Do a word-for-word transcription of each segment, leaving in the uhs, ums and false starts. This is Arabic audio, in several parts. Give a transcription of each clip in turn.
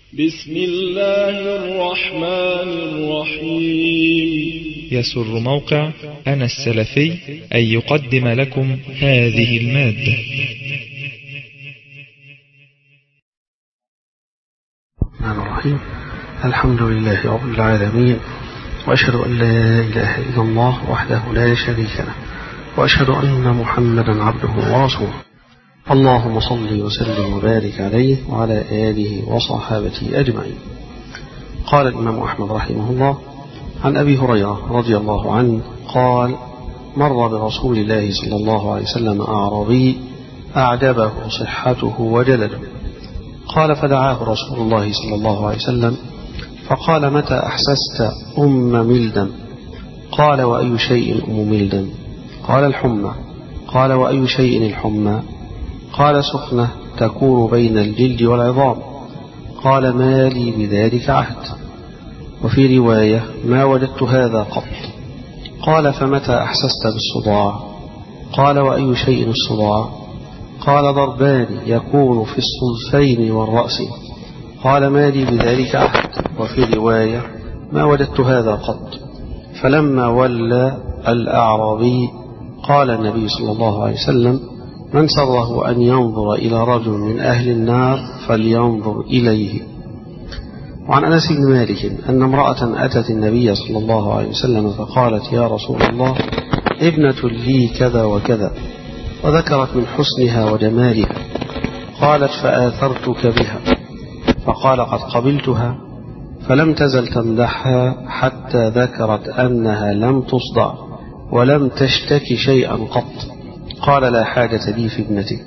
بسم الله الرحمن الرحيم. يسر موقع أنا السلفي أن يقدم لكم هذه المادة. الرحمن الرحيم. الحمد لله رب العالمين، وأشهد أن لا إله إلا الله وحده لا شريك له، وأشهد أن محمدا عبده ورسوله. اللهم صل وسلم وبارك عليه وعلى آله وصحابته أجمعين. قال الإمام أحمد رحمه الله عن أبي هريرة رضي الله عنه قال: مر برسول الله صلى الله عليه وسلم أعرابي أعجبه صحته وجلده، قال: فدعاه رسول الله صلى الله عليه وسلم فقال: متى أحسست أم ملدا؟ قال: وأي شيء أم ملدا؟ قال: الحمى. قال: وأي شيء الحمى؟ قال: سخنة تكون بين الجلد والعظام. قال: ما لي بذلك عهد. وفي رواية: ما وجدت هذا قط. قال: فمتى أحسست بالصداع؟ قال: وأي شيء الصداع؟ قال: ضربان يكون في الصلفين والرأس. قال: ما لي بذلك عهد. وفي رواية: ما وجدت هذا قط. فلما ولى الأعرابي قال النبي صلى الله عليه وسلم: من سره أن ينظر إلى رجل من أهل النار فلينظر إليه. وعن أنس بن مالك أن امرأة أتت النبي صلى الله عليه وسلم فقالت: يا رسول الله، ابنة لي كذا وكذا، وذكرت من حسنها وجمالها. قالت: فآثرتك بها. فقال: قد قبلتها. فلم تزل تمدحها حتى ذكرت أنها لم تصدع ولم تشتكي شيئا قط. قال: لا حاجة لي في ابنتك.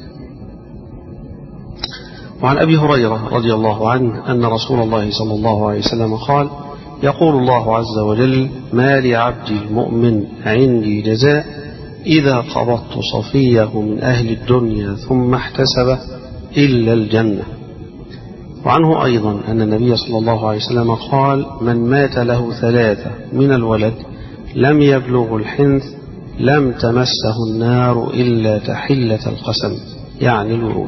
وعن أبي هريرة رضي الله عنه أن رسول الله صلى الله عليه وسلم قال: يقول الله عز وجل: ما لعبدي المؤمن عندي جزاء إذا قبضت صفيه من أهل الدنيا ثم احتسبه إلا الجنة. وعنه أيضا أن النبي صلى الله عليه وسلم قال: من مات له ثلاثة من الولد لم يبلغ الحنث لم تمسه النار إلا تحلة القسم، يعني الورود.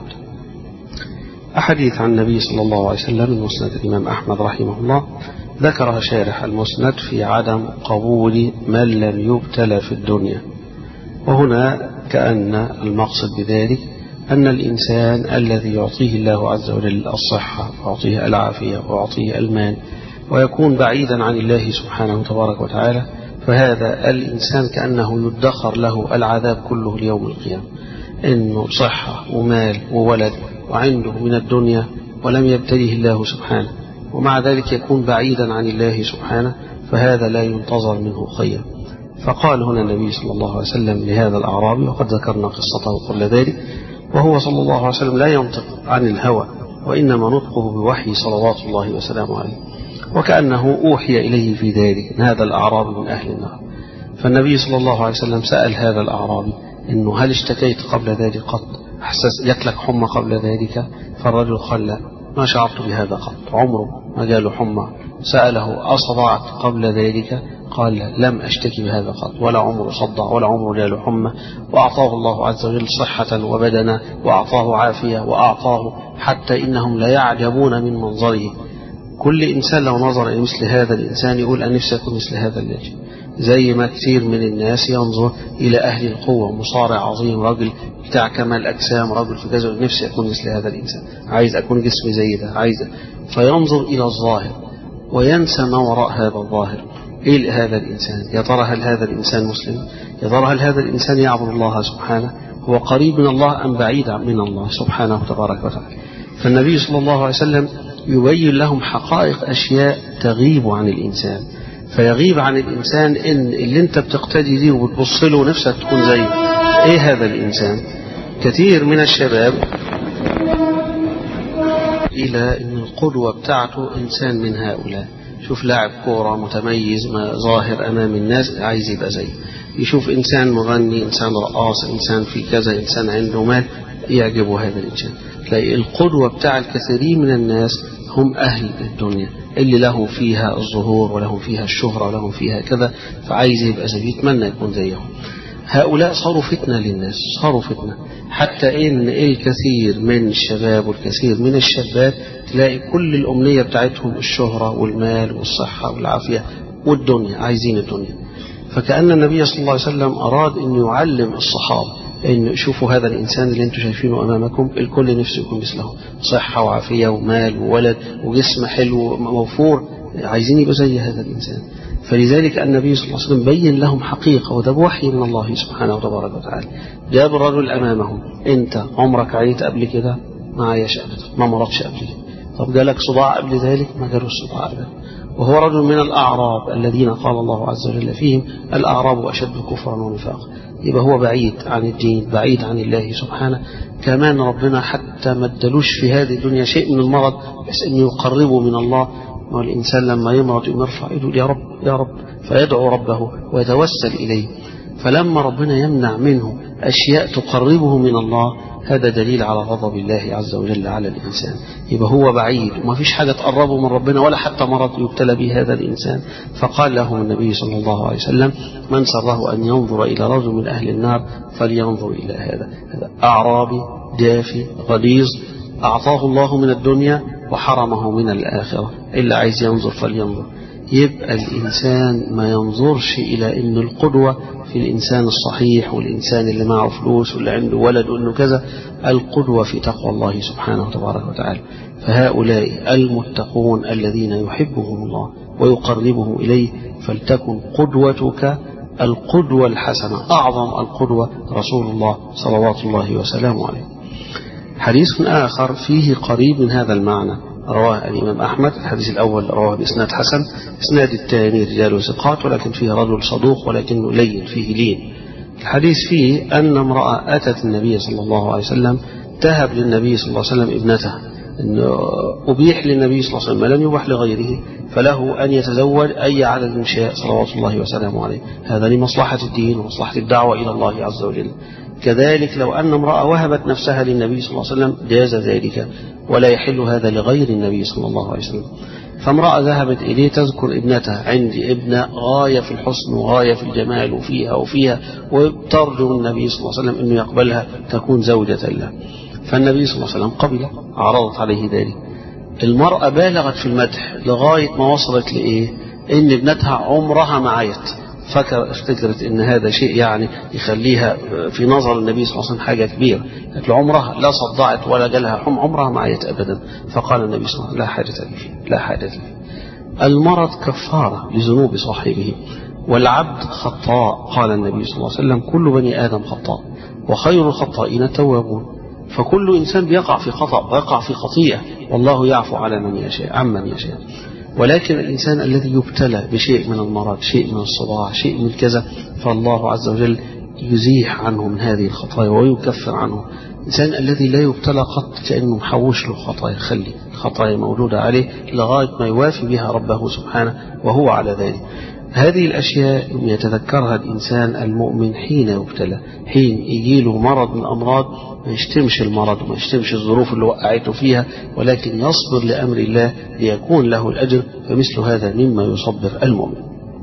أحاديث عن النبي صلى الله عليه وسلم من مسند الإمام أحمد رحمه الله ذكرها شارح المسند في عدم قبول من لم يبتلى في الدنيا. وهنا كأن المقصد بذلك أن الإنسان الذي يعطيه الله عز وجل الصحة ويعطيه العافية ويعطيه المال ويكون بعيدا عن الله سبحانه تبارك وتعالى، فهذا الإنسان كأنه يدخر له العذاب كله ليوم القيامة، إنه صحة ومال وولد وعنده من الدنيا ولم يبتليه الله سبحانه، ومع ذلك يكون بعيدا عن الله سبحانه، فهذا لا ينتظر منه خير. فقال هنا النبي صلى الله عليه وسلم لهذا الأعرابي، وقد ذكرنا قصته قبل ذلك، وهو صلى الله عليه وسلم لا ينطق عن الهوى، وإنما نطقه بوحي صلوات الله وسلامه عليه، وكأنه أوحي إليه في ذلك أن هذا الأعرابي من أهل النار. فالنبي صلى الله عليه وسلم سأل هذا الأعرابي إنه: هل اشتكيت قبل ذلك قط؟ أحسس يكلك حمى قبل ذلك؟ فالرجل قال: لا، ما شعرت بهذا قط، عمره ما جاله حمى. سأله: أصدعت قبل ذلك؟ قال: لا، لم أشتكي بهذا قط، ولا عمره صدع ولا عمره جاله حمى. وأعطاه الله عز وجل صحة وبدنا، وأعطاه عافية، وأعطاه حتى إنهم لا يعجبون من منظره. كل إنسان لو نظر إلى مثل هذا الإنسان يقول: أن نفسي أكون مثل هذا الرجل. زي ما كثير من الناس ينظر إلى أهل القوة، مصارع عظيم، رجل بتاع كمال أجسام، رجل في كذا، نفسي أكون مثل هذا الإنسان، عايز أكون جسمي زي ده، عايز. فينظر إلى الظاهر وينسى ما وراء هذا الظاهر. إيه هذا الإنسان؟ يا ترى هل هذا الإنسان مسلم؟ يا ترى هل هذا الإنسان يعبد الله سبحانه؟ هو قريب من الله أم بعيد من الله سبحانه تبارك وتعالى؟ فالنبي صلى الله عليه وسلم يبين لهم حقائق أشياء تغيب عن الإنسان. فيغيب عن الإنسان إن اللي أنت بتقتدي دي وبتبص له نفسك تكون زيه. إيه هذا الإنسان؟ كثير من الشباب إلى أن القدوة بتاعته إنسان من هؤلاء. شوف لاعب كورة متميز ظاهر أمام الناس عايز يبقى زيه، يشوف إنسان مغني، إنسان رقاص، إنسان في كذا، إنسان عنده مال، يعجبه هذا الإنسان. تلاقي القدوة بتاع الكثيرين من الناس هم أهل الدنيا اللي له فيها الظهور وله فيها الشهرة وله فيها كذا، فعايز يبقى زيه، يتمنى يكون زيهم. هؤلاء صاروا فتنة للناس، صاروا فتنة، حتى إن الكثير من الشباب والكثير من الشابات تلاقي كل الأمنية بتاعتهم الشهرة والمال والصحة والعافية والدنيا، عايزين الدنيا. فكأن النبي صلى الله عليه وسلم أراد أن يعلم الصحابة إن شوفوا هذا الإنسان اللي انتم شايفينه أمامكم الكل نفسه يكون مثله، صحة وعافية ومال وولد وجسم حلو موفور، عايزين يبقى زي هذا الإنسان. فلذلك النبي صلى الله عليه وسلم بين لهم حقيقة، وده بوحي من الله سبحانه وتبارك وتعالى. جاب الرجل أمامهم، أنت عمرك عيت قبل كده؟ ما عيش أبدا، ما مرضش قبل كده. طب جالك صداع قبل ذلك؟ ما جالوش صداع أبدا. وهو رجل من الأعراب الذين قال الله عز وجل فيهم الأعراب أشد كفرا ونفاقا. يبقى هو بعيد عن الدين، بعيد عن الله سبحانه. كمان ربنا حتى ما ادالوش في هذه الدنيا شيء من المرض بس أن يقربه من الله. والإنسان لما يمرض يرفع يقول يا رب يا رب، فيدعو ربه ويتوسل إليه. فلما ربنا يمنع منه أشياء تقربه من الله، هذا دليل على غضب الله عز وجل على الإنسان. يبقى هو بعيد وما فيش حاجة تقربه من ربنا ولا حتى مرض يبتلى به هذا الإنسان. فقال له النبي صلى الله عليه وسلم من سره أن ينظر إلى رجل من أهل النار فلينظر إلى هذا. هذا أعرابي دافي غليظ أعطاه الله من الدنيا وحرمه من الآخرة، إلا عايز ينظر فلينظر. يبقى الإنسان ما ينظرش إلى أن القدوة في الإنسان الصحيح والإنسان اللي معه فلوس واللي عنده ولد وأنه كذا. القدوة في تقوى الله سبحانه وتبارك وتعالى. فهؤلاء المتقون الذين يحبهم الله ويقربهم إليه، فلتكن قدوتك القدوة الحسنة، أعظم القدوة رسول الله صلوات الله وسلامه عليه. حديث آخر فيه قريب من هذا المعنى رواه الإمام أحمد. الحديث الأول رواه بإسناد حسن، إسناد الثاني رجال ثقات ولكن فيه رجل صدوق ولكنه لين فيه لين. الحديث فيه أن امرأة أتت النبي صلى الله عليه وسلم تهب للنبي صلى الله عليه وسلم ابنته، إنه أبيح للنبي صلى الله عليه وسلم ما لم يباح لغيره، فله أن يتزوج أي عدد شاء صلوات الله وسلامه عليه. هذا لمصلحة الدين ومصلحة الدعوة إلى الله عز وجل. كذلك لو أن امرأة وهبت نفسها للنبي صلى الله عليه وسلم جاز ذلك، ولا يحل هذا لغير النبي صلى الله عليه وسلم. فامرأة ذهبت إليه تذكر ابنتها، عندي ابنة غاية في الحسن وغاية في الجمال وفيها وفيها، وترجو النبي صلى الله عليه وسلم أنه يقبلها تكون زوجة له. فالنبي صلى الله عليه وسلم قبل، عرضت عليه ذلك. المرأة بالغت في المدح لغاية ما وصلت لإيه؟ إن ابنتها عمرها ما عيت. فكر افتكرت ان هذا شيء يعني يخليها في نظر النبي صلى الله عليه وسلم حاجة كبيرة. قالت له عمرها لا صدعت ولا جالها حم، عمرها ما عيت أبدا. فقال النبي صلى الله عليه وسلم لا حاجة لي فيه، لا حاجة لي. المرض كفارة لذنوب صاحبه، والعبد خطاء. قال النبي صلى الله عليه وسلم كل بني آدم خطاء وخير الخطائين التوابون. فكل إنسان بيقع في خطأ ويقع في خطيئة، والله يعفو على من يشاء عمن يشاء. ولكن الإنسان الذي يبتلى بشيء من المرض، شيء من الصداع، شيء من كذا، فالله عز وجل يزيح عنه من هذه الخطايا ويكفر عنه. الإنسان الذي لا يبتلى قط كأنه محوش له خطايا، خلي الخطايا موجودة عليه لغاية ما يوافي بها ربه سبحانه وهو على ذلك. هذه الأشياء يتذكرها الإنسان المؤمن حين يبتلى، حين يجيله مرض من الأمراض، ما يشتمش المرض وما يشتمش الظروف اللي وقعته فيها، ولكن يصبر لأمر الله ليكون له الأجر. فمثل هذا مما يصبر المؤمن.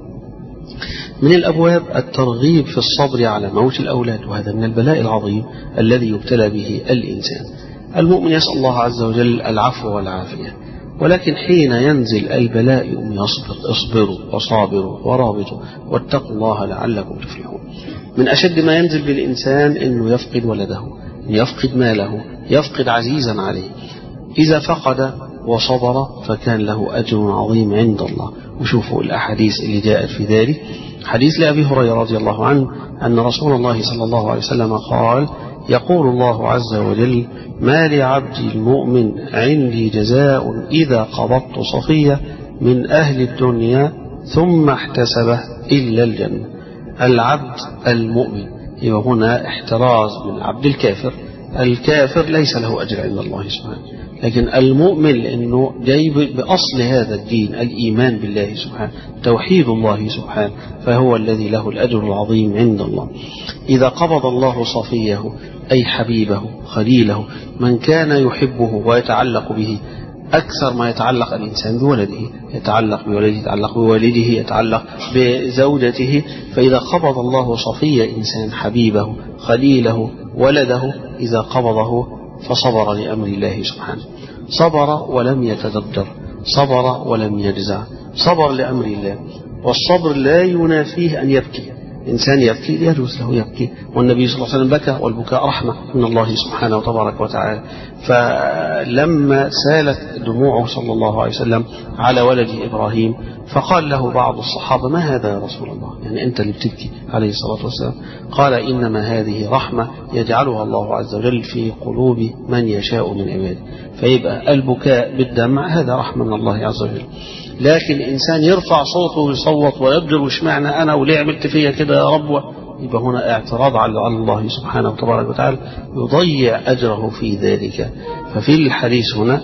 من الأبواب الترغيب في الصبر على موت الأولاد، وهذا من البلاء العظيم الذي يبتلى به الإنسان. المؤمن يسأل الله عز وجل العفو والعافية، ولكن حين ينزل البلاء يصبر. اصبروا وصابروا ورابطوا واتقوا الله لعلكم تفلحون. من أشد ما ينزل بالإنسان أنه يفقد ولده، يفقد ماله، يفقد عزيزا عليه. إذا فقد وصبر فكان له أجر عظيم عند الله. وشوفوا الأحاديث اللي جاءت في ذلك. حديث لأبي هريرة رضي الله عنه أن رسول الله صلى الله عليه وسلم قال يقول الله عز وجل ما لعبدي المؤمن عندي جزاء إذا قبضت صفية من أهل الدنيا ثم احتسبه إلا الجنة. العبد المؤمن يبقى هنا احتراز من عبد الكافر. الكافر ليس له أجر عند الله سبحانه، لكن المؤمن لأنه جاي بأصل هذا الدين الإيمان بالله سبحانه، توحيد الله سبحانه، فهو الذي له الأجر العظيم عند الله. إذا قبض الله صفيه أي حبيبه خليله من كان يحبه ويتعلق به، أكثر ما يتعلق الإنسان بولده، يتعلق بولده، يتعلق بوالده، يتعلق بزوجته. فإذا قبض الله صفي إنسان حبيبه خليله ولده، إذا قبضه فصبر لأمر الله سبحانه، صبر ولم يتدبر، صبر ولم يجزع، صبر لأمر الله. والصبر لا ينافيه أن يبكي، إنسان يبكي يجوز له يبكي، والنبي صلى الله عليه وسلم بكى، والبكاء رحمة من الله سبحانه وتبارك وتعالى. فلما سالت دموعه صلى الله عليه وسلم على ولده إبراهيم فقال له بعض الصحابة: ما هذا يا رسول الله؟ يعني أنت اللي بتبكي عليه الصلاة والسلام. قال: إنما هذه رحمة يجعلها الله عز وجل في قلوب من يشاء من عباده. فيبقى البكاء بالدمع هذا رحمة من الله عز وجل. لكن الإنسان يرفع صوته ويصوت ويبدل واشمعنى أنا وليه عملت فيا كده يا رب، يبقى هنا اعتراض على الله سبحانه وتبارك وتعالى، يضيع أجره في ذلك. ففي الحديث هنا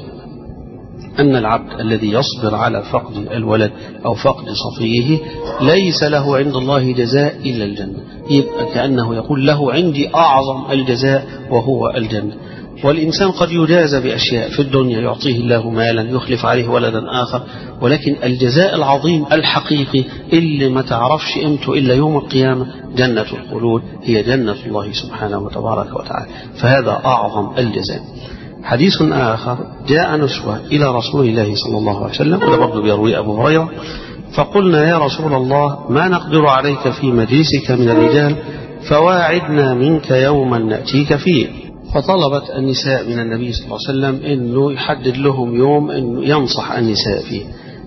أن العبد الذي يصبر على فقد الولد أو فقد صفيه ليس له عند الله جزاء إلا الجنة، يبقى كأنه يقول له عندي أعظم الجزاء وهو الجنة. والإنسان قد يجازى بأشياء في الدنيا، يعطيه الله مالا يخلف عليه ولدا آخر، ولكن الجزاء العظيم الحقيقي اللي ما تعرفش قيمته إلا يوم القيامة جنة الخلود، هي جنة الله سبحانه وتبارك وتعالى. فهذا أعظم الجزاء. حديث آخر: جاء نسوة إلى رسول الله صلى الله عليه وسلم، وده برضه بيروي أبو هريرة، فقلنا: يا رسول الله ما نقدر عليك في مجلسك من الرجال، فواعدنا منك يوما نأتيك فيه. فطلبت النساء من النبي صلى الله عليه وسلم أنه يحدد لهم يوم أنه ينصح النساء فيه.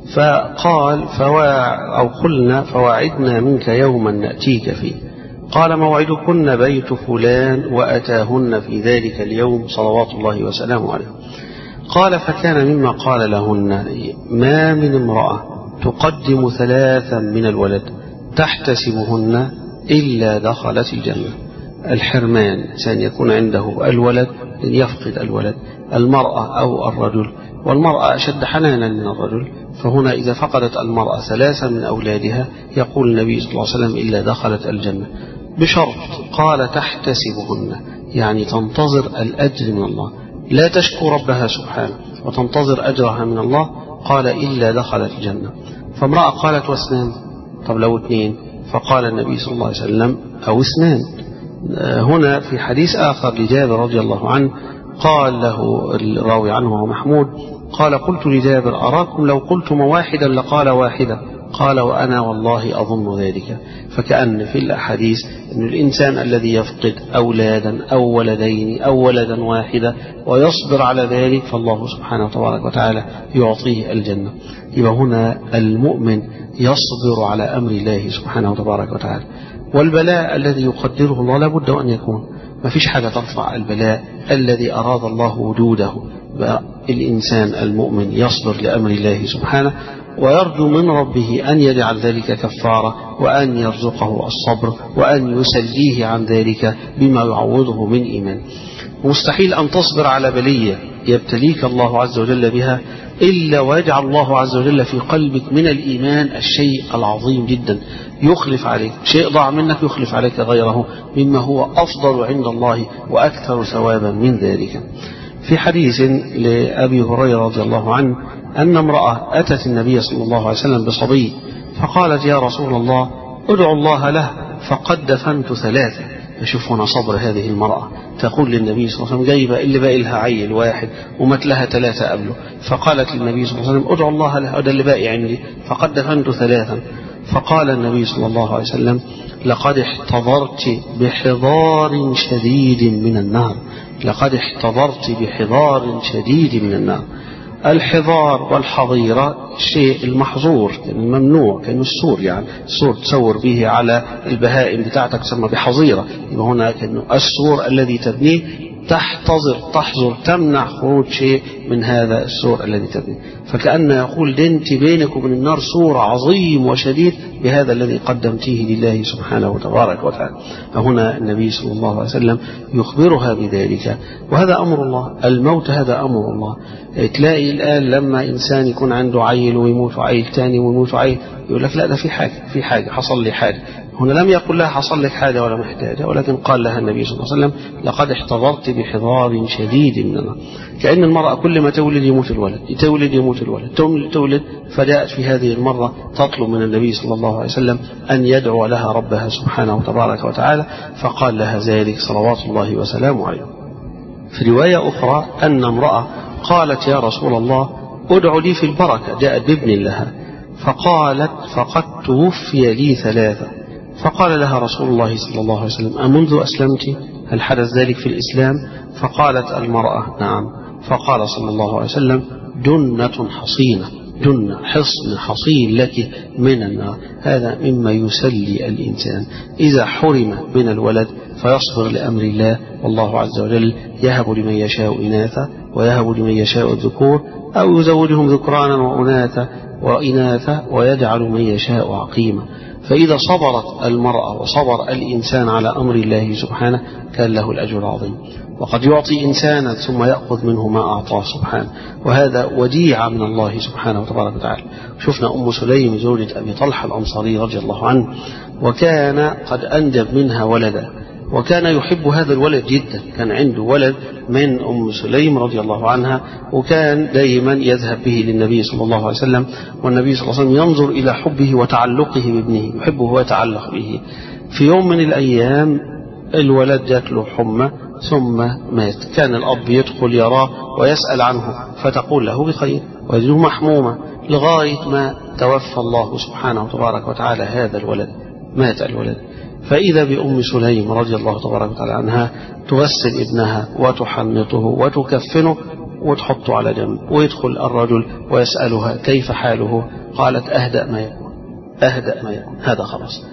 فقال: فوا أو قلنا: فواعدنا منك يوما نأتيك فيه. قال: موعدكن بيت فلان، وأتاهن في ذلك اليوم صلوات الله وسلامه عليه. قال: فكان مما قال لهن: ما من امرأة تقدم ثلاثا من الولد تحتسبهن إلا دخلت الجنة. الحرمان إنسان يكون عنده الولد يفقد الولد، المرأة أو الرجل، والمرأة أشد حنانا من الرجل، فهنا إذا فقدت المرأة ثلاثا من أولادها يقول النبي صلى الله عليه وسلم: إلا دخلت الجنة، بشرط قال تحتسبهن، يعني تنتظر الأجر من الله، لا تشكو ربها سبحانه وتنتظر أجرها من الله. قال: إلا دخلت الجنة. فامرأة قالت: واثنان؟ طب لو اثنين؟ فقال النبي صلى الله عليه وسلم: أو اثنان. هنا في حديث آخر لجابر رضي الله عنه قال له الراوي عنه وهو محمود، قال: قلت لجابر: أراكم لو قلتم واحدا لقال واحدة. قال: وأنا والله أظن ذلك. فكأن في الأحاديث أن الإنسان الذي يفقد أولادا أو ولدين أو ولدا واحدا ويصبر على ذلك فالله سبحانه وتبارك وتعالى يعطيه الجنة. يبقى هنا المؤمن يصبر على أمر الله سبحانه وتبارك وتعالى. والبلاء الذي يقدره الله لابد أن يكون، ما فيش حاجة ترفع البلاء الذي أراد الله وجوده. الإنسان المؤمن يصبر لأمر الله سبحانه ويرجو من ربه أن يجعل ذلك كفارة، وأن يرزقه الصبر، وأن يسليه عن ذلك بما يعوضه من إيمان. مستحيل أن تصبر على بلية يبتليك الله عز وجل بها إلا ويجعل الله عز وجل في قلبك من الإيمان الشيء العظيم جدا، يخلف عليك شيء ضاع منك، يخلف عليك غيره مما هو أفضل عند الله وأكثر ثوابا من ذلك. في حديث لأبي هريرة رضي الله عنه أن امرأة أتت النبي صلى الله عليه وسلم بصبي، فقالت: يا رسول الله ادعو الله له فقد دفنت ثلاثة. أشوف هنا صبر هذه المرأة، تقول للنبي صلى الله عليه وسلم جايبة اللي باقي لها عيل واحد ومت لها ثلاثة قبله، فقالت للنبي صلى الله عليه وسلم: ادعو الله له، ده اللي باقي عندي فقد دفنت ثلاثا. فقال النبي صلى الله عليه وسلم: لقد احتضرت بحضار شديد من النار، لقد احتضرت بحضار شديد من النار. الحضار والحظيرة الشيء المحظور، الممنوع، كأنه السور، يعني السور تسور به على البهائم بتاعتك تسمى بحظيرة. يبقى هنا كأنه السور الذي تبنيه تحتضر، تحظر، تمنع خروج شيء من هذا السور الذي تبنيه. فكأن يقول دنت بينك وبين النار سور عظيم وشديد بهذا الذي قدمتيه لله سبحانه وتبارك وتعالى. هنا النبي صلى الله عليه وسلم يخبرها بذلك، وهذا أمر الله. الموت هذا أمر الله. تلاقي الآن لما إنسان يكون عنده عيل ويموت عيل تاني ويموت عيل، يقول لك لا ده في حاجة، في حاجة حصل لي حاجة. هنا لم يقل لها حصل لك حاجة ولا محتاجة، ولكن قال لها النبي صلى الله عليه وسلم لقد احتضرت بحضار شديد من النار. كأن المرأة كل ما تولد يموت الولد، تولد يموت الولد، تولد. فجاءت في هذه المرة تطلب من النبي صلى الله عليه وسلم أن يدعو لها ربها سبحانه وتبارك وتعالى، فقال لها ذلك صلوات الله وسلامه عليه. في رواية أخرى أن امرأة قالت يا رسول الله ادعو لي في البركة، جاءت بابن لها، فقالت فقد توفي لي ثلاثة. فقال لها رسول الله صلى الله عليه وسلم أمنذ أسلمت؟ هل حدث ذلك في الإسلام؟ فقالت المرأة نعم. فقال صلى الله عليه وسلم جنة حصينة، جنة حصن حصين لك من النار. هذا مما يسلي الإنسان إذا حرم من الولد فيصبر لأمر الله، والله عز وجل يهب لمن يشاء إناثا ويهب لمن يشاء الذكور، أو يزوجهم ذكرانا وأناثا وإناثا ويجعل من يشاء عقيما. فإذا صبرت المرأة وصبر الإنسان على أمر الله سبحانه كان له الأجر العظيم. وقد يعطي إنسانا ثم يأخذ منه ما أعطاه سبحانه، وهذا وديعة من الله سبحانه وتبارك وتعالى. شفنا أم سليم زوجة أبي طلحة الأنصاري رضي الله عنه، وكان قد أنجب منها ولدا، وكان يحب هذا الولد جدا. كان عنده ولد من أم سليم رضي الله عنها، وكان دائما يذهب به للنبي صلى الله عليه وسلم، والنبي صلى الله عليه وسلم ينظر إلى حبه وتعلقه بابنه، يحبه ويتعلق به. في يوم من الأيام الولد جات له حمى ثم مات. كان الأب يدخل يراه ويسأل عنه فتقول له بخير، ويجده محمومة لغاية ما توفى الله سبحانه وتبارك وتعالى هذا الولد، مات الولد. فإذا بأم سليم رضي الله تبارك وتعالى عنها تغسل ابنها وتحنطه وتكفنه وتحطه على جنب، ويدخل الرجل ويسألها كيف حاله؟ قالت أهدأ ما يكون، أهدأ ما يكون، هذا خلاص.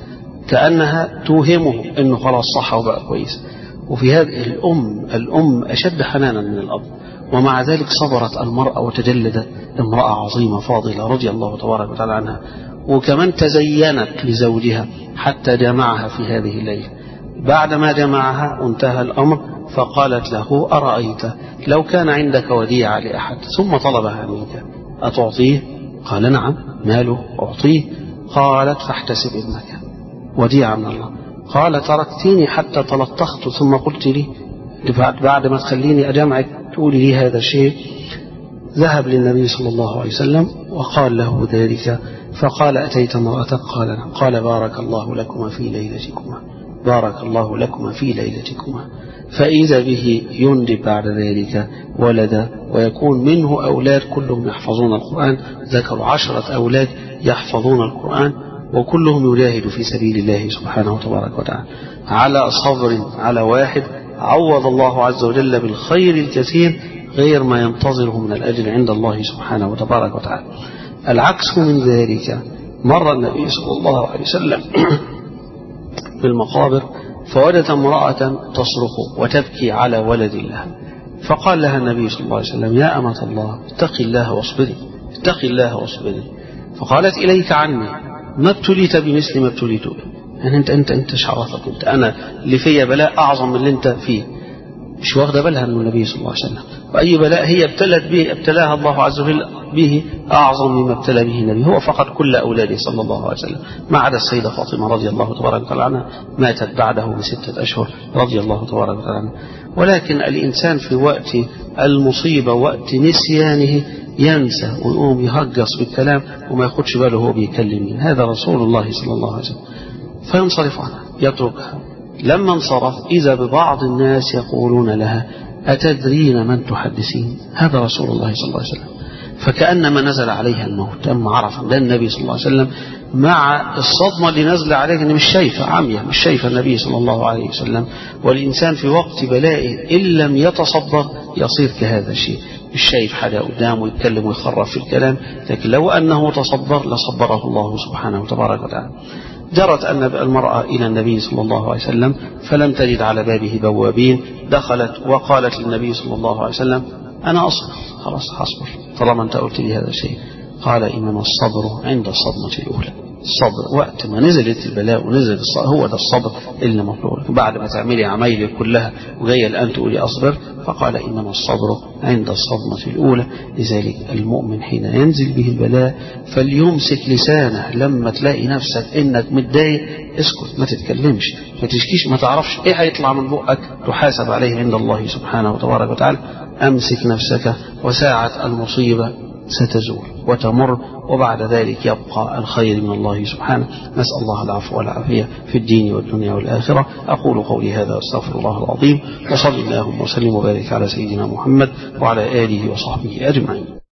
كأنها توهمه أنه خلاص صح وبقى كويس. وفي هذه الأم الأم أشد حنانا من الأب، ومع ذلك صبرت المرأة وتجلدت. امرأة عظيمة فاضلة رضي الله تبارك وتعالى عنها، وكمان تزينت لزوجها حتى جمعها في هذه الليلة. بعدما جمعها انتهى الأمر، فقالت له أرأيت لو كان عندك وديعة لأحد ثم طلبها منك أتعطيه؟ قال نعم، ماله أعطيه. قالت فاحتسب ابنك وديعة من الله. قال تركتيني حتى تلطخت ثم قلت لي بعد ما تخليني أجمعك تقولي لي هذا الشيء. ذهب للنبي صلى الله عليه وسلم وقال له ذلك، فقال أتيت امرأتك؟ قال نعم. قال بارك الله لكما في ليلتكما، بارك الله لكما في ليلتكما. فإذا به ينجب بعد ذلك ولدا، ويكون منه أولاد كلهم يحفظون القرآن. ذكروا عشرة أولاد يحفظون القرآن، وكلهم يجاهد في سبيل الله سبحانه وتبارك وتعالى. على صبر على واحد عوض الله عز وجل بالخير الكثير غير ما ينتظره من الأجر عند الله سبحانه وتبارك وتعالى. العكس من ذلك، مر النبي صلى الله عليه وسلم في المقابر فوجد امرأة تصرخ وتبكي على ولد لها، فقال لها النبي صلى الله عليه وسلم يا أمة الله اتقي الله واصبري، اتقي الله واصبري. فقالت إليك عني ما ابتليت بمثل ما ابتليت به. يعني انت انت انت شعرتك انت انا اللي فيا بلاء اعظم من اللي انت فيه. مش واخده بالها من النبي صلى الله عليه وسلم، واي بلاء هي ابتلت به ابتلاها الله عز وجل به اعظم مما ابتلى به النبي. هو فقد كل اولاده صلى الله عليه وسلم ما عدا السيده فاطمه رضي الله تبارك وتعالى عنها، ماتت بعده بسته اشهر رضي الله تبارك وتعالى عنها. ولكن الانسان في وقت المصيبه وقت نسيانه ينسى ويقوم يهجص بالكلام وما ياخدش باله هو بيكلم. هذا رسول الله صلى الله عليه وسلم، فينصرف عنها يتركها. لما انصرف إذا ببعض الناس يقولون لها أتدرين من تحدثين؟ هذا رسول الله صلى الله عليه وسلم. فكأنما نزل عليها الموت. أما عرف ده النبي صلى الله عليه وسلم مع الصدمة اللي نزل عليها أن مش شايفة، عمية مش شايفة النبي صلى الله عليه وسلم. والإنسان في وقت بلائه إن لم يتصبر يصير كهذا الشيء، مش شايف حاجة قدامه يتكلم ويخرف في الكلام. لكن لو أنه تصبر لصبره الله سبحانه وتبارك وتعالى. جرت أن المرأة إلى النبي صلى الله عليه وسلم فلم تجد على بابه بوابين، دخلت وقالت للنبي صلى الله عليه وسلم أنا أصبر، خلاص هصبر طالما أنت قلت لي هذا الشيء. قال إنما الصبر عند الصدمة الأولى. الصبر. وقت ما نزلت البلاء ونزل الصبر هو ده الصبر اللي مطلوب. بعد ما تعملي عمايلك كلها وجاية الآن تقولي أصبر، فقال إنما الصبر عند الصدمة الأولى. لذلك المؤمن حين ينزل به البلاء فليمسك لسانه. لما تلاقي نفسك إنك متضايق اسكت، ما تتكلمش، ما تشكيش، ما تعرفش إيه هيطلع من بقك، تحاسب عليه عند الله سبحانه وتبارك وتعالى. أمسك نفسك وساعة المصيبة ستزول وتمر، وبعد ذلك يبقى الخير من الله سبحانه. نسأل الله العفو والعافية في الدين والدنيا والآخرة. أقول قولي هذا واستغفر الله العظيم، وصلى اللهم وسلم وبارك على سيدنا محمد وعلى آله وصحبه أجمعين.